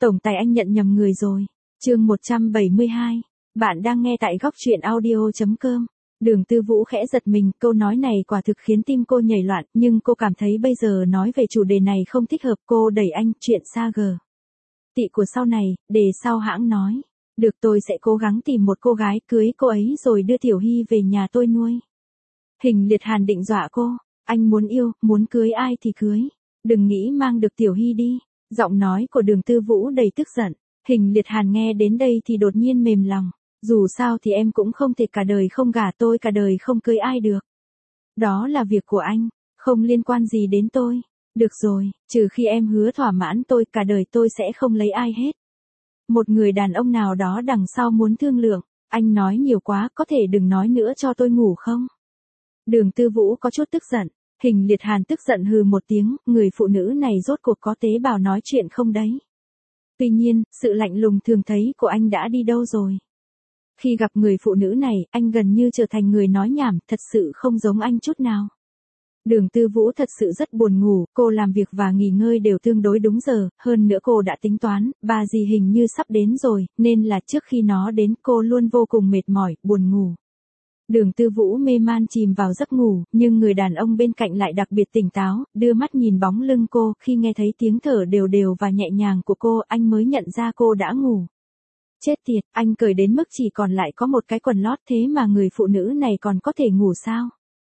Tổng tài anh nhận nhầm người rồi. Chương 172. Bạn đang nghe tại góc truyện audio.com. Đường Tư Vũ khẽ giật mình, câu nói này quả thực khiến tim cô nhảy loạn, nhưng cô cảm thấy bây giờ nói về chủ đề này không thích hợp. Cô đẩy anh, chuyện xa gờ tị của sau này, để sau hãng nói. Được, tôi sẽ cố gắng tìm một cô gái, cưới cô ấy rồi đưa Tiểu Hy về nhà tôi nuôi. Hình Liệt Hàn định dọa cô, anh muốn yêu, muốn cưới ai thì cưới. Đừng nghĩ mang được Tiểu Hy đi. Giọng nói của Đường Tư Vũ đầy tức giận. Hình Liệt Hàn nghe đến đây thì đột nhiên mềm lòng. Dù sao thì em cũng không thể cả đời không gả tôi, cả đời không cưới ai được. Đó là việc của anh, không liên quan gì đến tôi. Được rồi, trừ khi em hứa thỏa mãn tôi, cả đời tôi sẽ không lấy ai hết. Một người đàn ông nào đó đằng sau muốn thương lượng. Anh nói nhiều quá, có thể đừng nói nữa cho tôi ngủ không? Đường Tư Vũ có chút tức giận. Hình Liệt Hàn tức giận hừ một tiếng, người phụ nữ này rốt cuộc có tế bào nói chuyện không đấy? Tuy nhiên, sự lạnh lùng thường thấy của anh đã đi đâu rồi? Khi gặp người phụ nữ này, anh gần như trở thành người nói nhảm, thật sự không giống anh chút nào. Đường Tư Vũ thật sự rất buồn ngủ, cô làm việc và nghỉ ngơi đều tương đối đúng giờ, hơn nữa cô đã tính toán, bà dì hình như sắp đến rồi, nên là trước khi nó đến cô luôn vô cùng mệt mỏi, buồn ngủ. Đường Tư Vũ mê man chìm vào giấc ngủ, nhưng người đàn ông bên cạnh lại đặc biệt tỉnh táo, đưa mắt nhìn bóng lưng cô, khi nghe thấy tiếng thở đều đều và nhẹ nhàng của cô, anh mới nhận ra cô đã ngủ. Chết tiệt, anh cởi đến mức chỉ còn lại có một cái quần lót, thế mà người phụ nữ này còn có thể ngủ sao?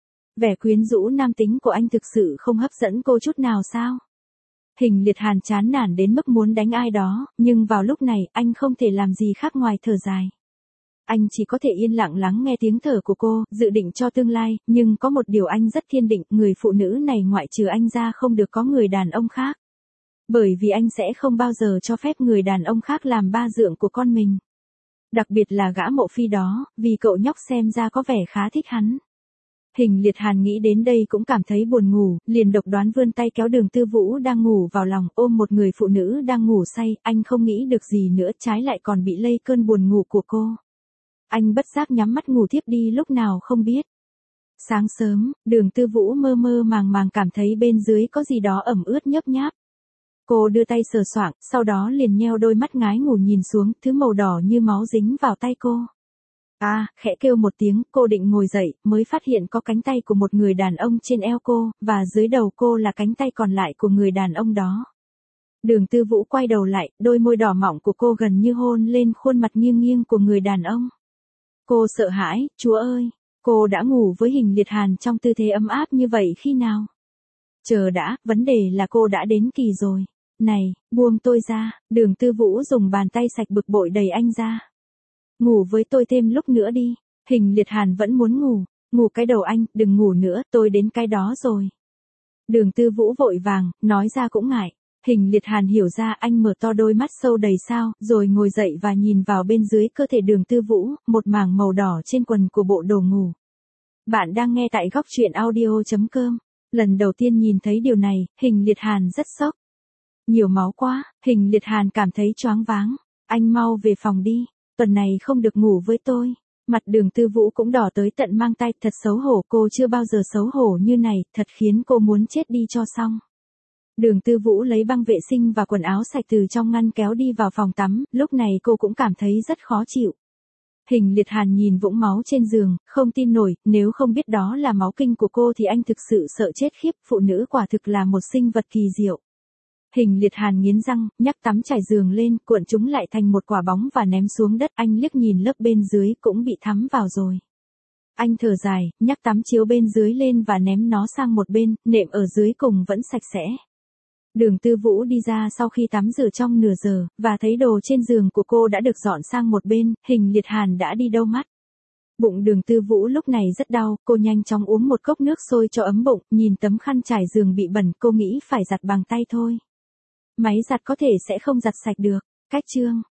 Vẻ quyến rũ nam tính của anh thực sự không hấp dẫn cô chút nào sao? Hình Liệt Hàn chán nản đến mức muốn đánh ai đó, nhưng vào lúc này anh không thể làm gì khác ngoài thở dài. Anh chỉ có thể yên lặng lắng nghe tiếng thở của cô, dự định cho tương lai, nhưng có một điều anh rất kiên định, người phụ nữ này ngoại trừ anh ra không được có người đàn ông khác. Bởi vì anh sẽ không bao giờ cho phép người đàn ông khác làm ba dượng của con mình. Đặc biệt là gã Mộ Phi đó, vì cậu nhóc xem ra có vẻ khá thích hắn. Hình Liệt Hàn nghĩ đến đây cũng cảm thấy buồn ngủ, liền độc đoán vươn tay kéo Đường Tư Vũ đang ngủ vào lòng, ôm một người phụ nữ đang ngủ say, anh không nghĩ được gì nữa, trái lại còn bị lây cơn buồn ngủ của cô. Anh bất giác nhắm mắt ngủ thiếp đi lúc nào không biết. Sáng sớm, Đường Tư Vũ mơ mơ màng màng cảm thấy bên dưới có gì đó ẩm ướt nhớp nháp. Cô đưa tay sờ soạng, sau đó liền nheo đôi mắt ngái ngủ nhìn xuống, thứ màu đỏ như máu dính vào tay cô. Khẽ kêu một tiếng, cô định ngồi dậy, mới phát hiện có cánh tay của một người đàn ông trên eo cô, và dưới đầu cô là cánh tay còn lại của người đàn ông đó. Đường Tư Vũ quay đầu lại, đôi môi đỏ mọng của cô gần như hôn lên khuôn mặt nghiêng nghiêng của người đàn ông. Cô sợ hãi, Chúa ơi, cô đã ngủ với Hình Liệt Hàn trong tư thế ấm áp như vậy khi nào? Chờ đã, vấn đề là cô đã đến kỳ rồi. Này, buông tôi ra. Đường Tư Vũ dùng bàn tay sạch bực bội đẩy anh ra. Ngủ với tôi thêm lúc nữa đi. Hình Liệt Hàn vẫn muốn ngủ. Ngủ cái đầu anh, đừng ngủ nữa, tôi đến cái đó rồi. Đường Tư Vũ vội vàng, nói ra cũng ngại. Hình Liệt Hàn hiểu ra, anh mở to đôi mắt sâu đầy sao, rồi ngồi dậy và nhìn vào bên dưới cơ thể Đường Tư Vũ, một mảng màu đỏ trên quần của bộ đồ ngủ. Bạn đang nghe tại góc truyện audio.com. Lần đầu tiên nhìn thấy điều này, Hình Liệt Hàn rất sốc. Nhiều máu quá, Hình Liệt Hàn cảm thấy choáng váng. Anh mau về phòng đi, tuần này không được ngủ với tôi. Mặt Đường Tư Vũ cũng đỏ tới tận mang tay, thật xấu hổ, cô chưa bao giờ xấu hổ như này, thật khiến cô muốn chết đi cho xong. Đường Tư Vũ lấy băng vệ sinh và quần áo sạch từ trong ngăn kéo đi vào phòng tắm, lúc này cô cũng cảm thấy rất khó chịu. Hình Liệt Hàn nhìn vũng máu trên giường, không tin nổi, nếu không biết đó là máu kinh của cô thì anh thực sự sợ chết khiếp, phụ nữ quả thực là một sinh vật kỳ diệu. Hình Liệt Hàn nghiến răng, nhấc tắm trải giường lên, cuộn chúng lại thành một quả bóng và ném xuống đất, anh liếc nhìn lớp bên dưới cũng bị thấm vào rồi. Anh thở dài, nhấc tắm chiếu bên dưới lên và ném nó sang một bên, nệm ở dưới cùng vẫn sạch sẽ. Đường Tư Vũ đi ra sau khi tắm rửa trong nửa giờ, và thấy đồ trên giường của cô đã được dọn sang một bên, Hình Liệt Hàn đã đi đâu mất. Bụng Đường Tư Vũ lúc này rất đau, cô nhanh chóng uống một cốc nước sôi cho ấm bụng, nhìn tấm khăn trải giường bị bẩn, cô nghĩ phải giặt bằng tay thôi. Máy giặt có thể sẽ không giặt sạch được. Cách chương